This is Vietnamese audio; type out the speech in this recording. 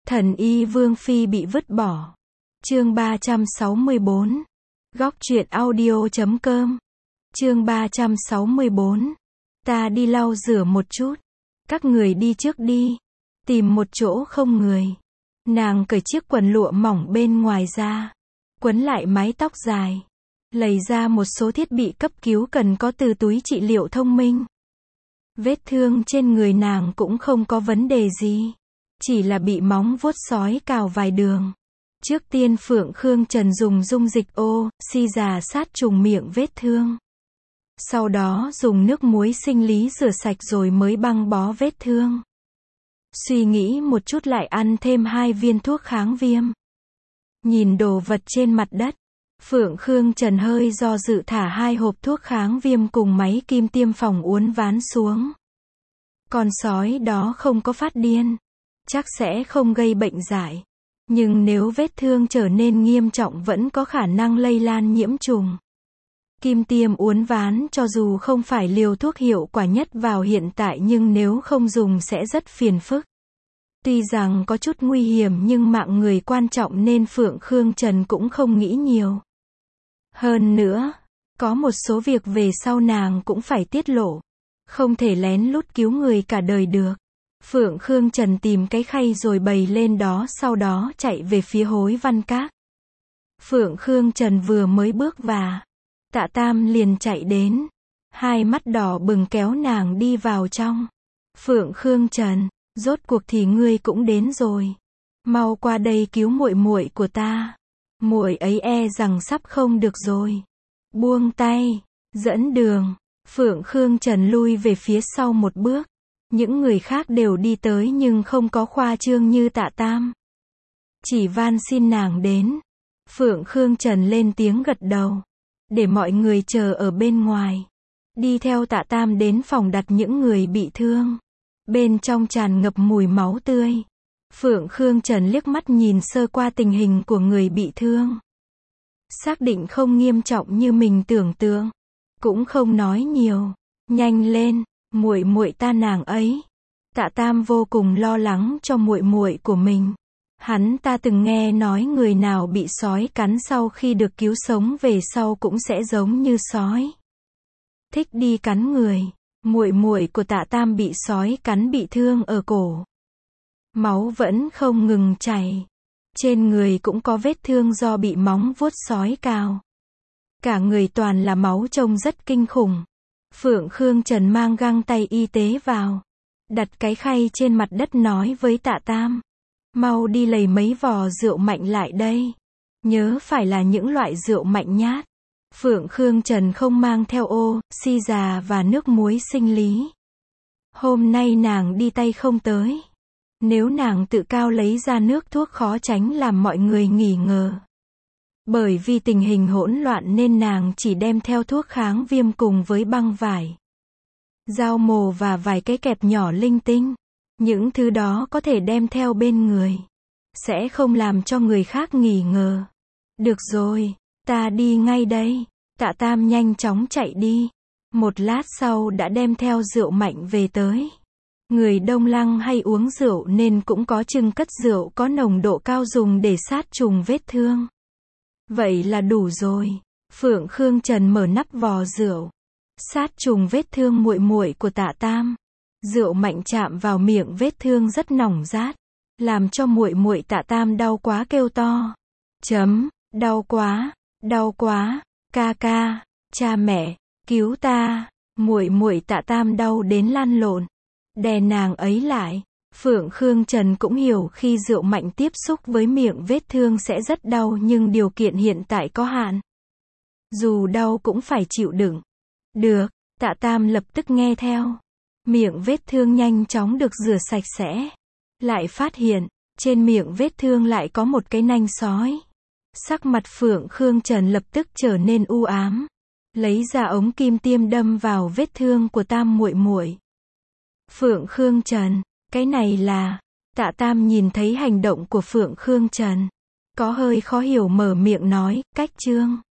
Thần y Vương Phi bị vứt bỏ. Chương 364. Góc truyện audio.com. Chương 364. Ta đi lau rửa một chút. Các người đi trước đi. Tìm một chỗ không người. Nàng cởi chiếc quần lụa mỏng bên ngoài ra. Quấn lại mái tóc dài. Lấy ra một số thiết bị cấp cứu cần có từ túi trị liệu thông minh. Vết thương trên người nàng cũng không có vấn đề gì. Chỉ là bị móng vuốt sói cào vài đường. Trước tiên Phượng Khương Trần dùng dung dịch oxy già sát trùng miệng vết thương. Sau đó dùng nước muối sinh lý rửa sạch rồi mới băng bó vết thương. Suy nghĩ một chút lại ăn thêm 2 viên thuốc kháng viêm. Nhìn đồ vật trên mặt đất, Phượng Khương Trần hơi do dự thả 2 hộp thuốc kháng viêm cùng máy kim tiêm phòng uốn ván xuống. Con sói đó không có phát điên, chắc sẽ không gây bệnh dại. Nhưng nếu vết thương trở nên nghiêm trọng vẫn có khả năng lây lan nhiễm trùng. Kim tiêm uốn ván cho dù không phải liều thuốc hiệu quả nhất vào hiện tại nhưng nếu không dùng sẽ rất phiền phức. Tuy rằng có chút nguy hiểm nhưng mạng người quan trọng nên Phượng Khương Trần cũng không nghĩ nhiều. Hơn nữa, có một số việc về sau nàng cũng phải tiết lộ. Không thể lén lút cứu người cả đời được. Phượng Khương Trần tìm cái khay rồi bày lên đó sau đó chạy về phía Hối Văn Các. Phượng Khương Trần vừa mới bước vào, Tạ Tam liền chạy đến. Hai mắt đỏ bừng kéo nàng đi vào trong. Phượng Khương Trần, rốt cuộc thì ngươi cũng đến rồi. Mau qua đây cứu muội muội của ta. Muội ấy e rằng sắp không được rồi. Buông tay, dẫn đường. Phượng Khương Trần lui về phía sau một bước. Những người khác đều đi tới nhưng không có khoa trương như Tạ Tam. Chỉ van xin nàng đến. Phượng Khương Trần lên tiếng gật đầu. Để mọi người chờ ở bên ngoài. Đi theo Tạ Tam đến phòng đặt những người bị thương. Bên trong tràn ngập mùi máu tươi. Phượng Khương Trần liếc mắt nhìn sơ qua tình hình của người bị thương. Xác định không nghiêm trọng như mình tưởng tượng. Cũng không nói nhiều. Nhanh lên, muội muội ta nàng ấy. Tạ Tam vô cùng lo lắng cho muội muội của mình. Hắn ta từng nghe nói người nào bị sói cắn sau khi được cứu sống về sau cũng sẽ giống như sói. Thích đi cắn người. Muội muội của Tạ Tam bị sói cắn bị thương ở cổ. Máu vẫn không ngừng chảy. Trên người cũng có vết thương do bị móng vuốt sói cào. Cả người toàn là máu trông rất kinh khủng. Phượng Khương Trần mang găng tay y tế vào. Đặt cái khay trên mặt đất nói với Tạ Tam. Mau đi lấy mấy vò rượu mạnh lại đây. Nhớ phải là những loại rượu mạnh nhát. Phượng Khương Trần không mang theo oxy già và nước muối sinh lý. Hôm nay nàng đi tay không tới. Nếu nàng tự cao lấy ra nước thuốc khó tránh làm mọi người nghi ngờ. Bởi vì tình hình hỗn loạn nên nàng chỉ đem theo thuốc kháng viêm cùng với băng vải, dao mổ và vài cái kẹp nhỏ linh tinh. Những thứ đó có thể đem theo bên người. Sẽ không làm cho người khác nghi ngờ. Được rồi, ta đi ngay đây. Tạ Tam nhanh chóng chạy đi. Một lát sau đã đem theo rượu mạnh về tới. Người Đông Lăng hay uống rượu nên cũng có chừng cất rượu có nồng độ cao dùng để sát trùng vết thương. Vậy là đủ rồi. Phượng Khương Trần mở nắp vò rượu. Sát trùng vết thương muội muội của Tạ Tam. Rượu mạnh chạm vào miệng vết thương rất nóng rát. Làm cho muội muội Tạ Tam đau quá kêu to. Đau quá, đau quá, ca ca, cha mẹ, cứu ta. Muội muội Tạ Tam đau đến lăn lộn. Đè nàng ấy lại. Phượng Khương Trần cũng hiểu khi rượu mạnh tiếp xúc với miệng vết thương sẽ rất đau nhưng điều kiện hiện tại có hạn. Dù đau cũng phải chịu đựng. Được, Tạ Tam lập tức nghe theo. Miệng vết thương nhanh chóng được rửa sạch sẽ. Lại phát hiện, trên miệng vết thương lại có một cái nanh sói. Sắc mặt Phượng Khương Trần lập tức trở nên u ám. Lấy ra ống kim tiêm đâm vào vết thương của Tam muội muội. Phượng Khương Trần, cái này là... Tạ Tam nhìn thấy hành động của Phượng Khương Trần. Có hơi khó hiểu mở miệng nói, cách chương.